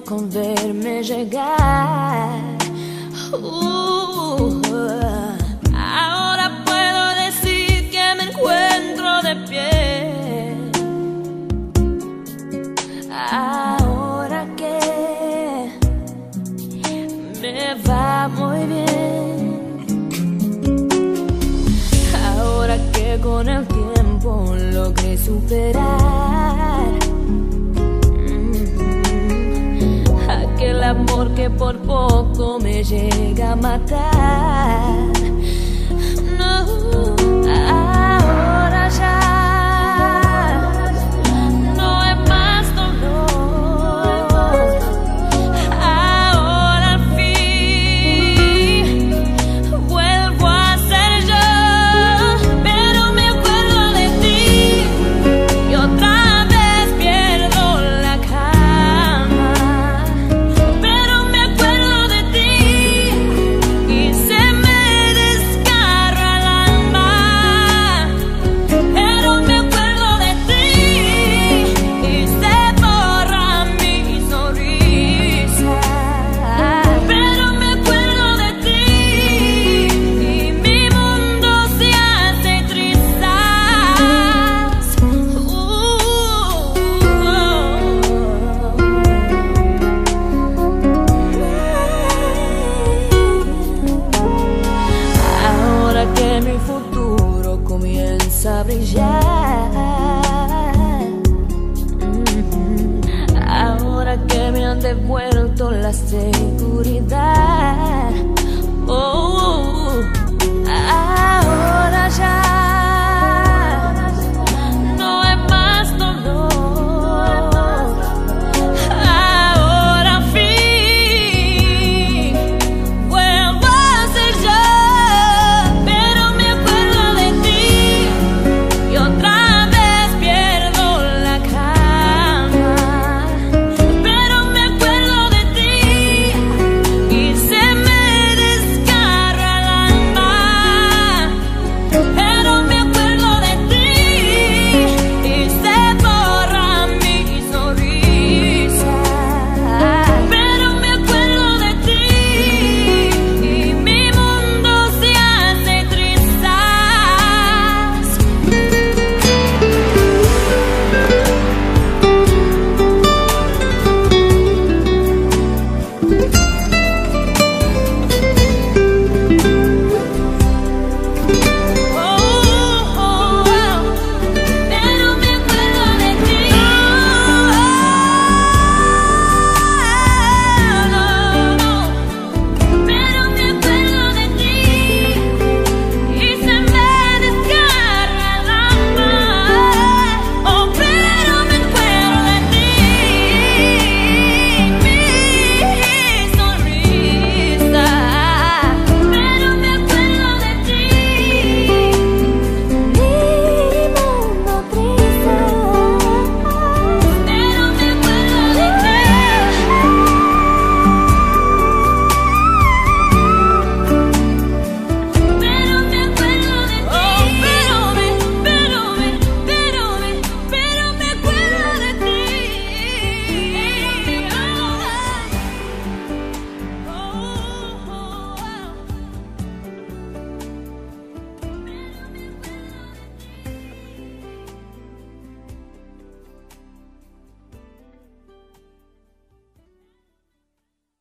con verme llegar. Ahora puedo decir que me encuentro de pie. Ahora que me va muy bien. Ahora que con el tiempo logré superar aquel amor que por poco me llega a matar. No, ahora ya no es más dolor. Ahora al fin vuelvo a ser yo, pero me acuerdo de ti y otra vez pierdo la calma. Pero me acuerdo de ti y se me desgarra el alma. Pero me acuerdo de ti y se borra mi sonrisa. Pero me acuerdo de ti y mi mundo se hace trizas. Ahora que mi futuro comienza a brillar, ahora que me han devuelto la seguridad.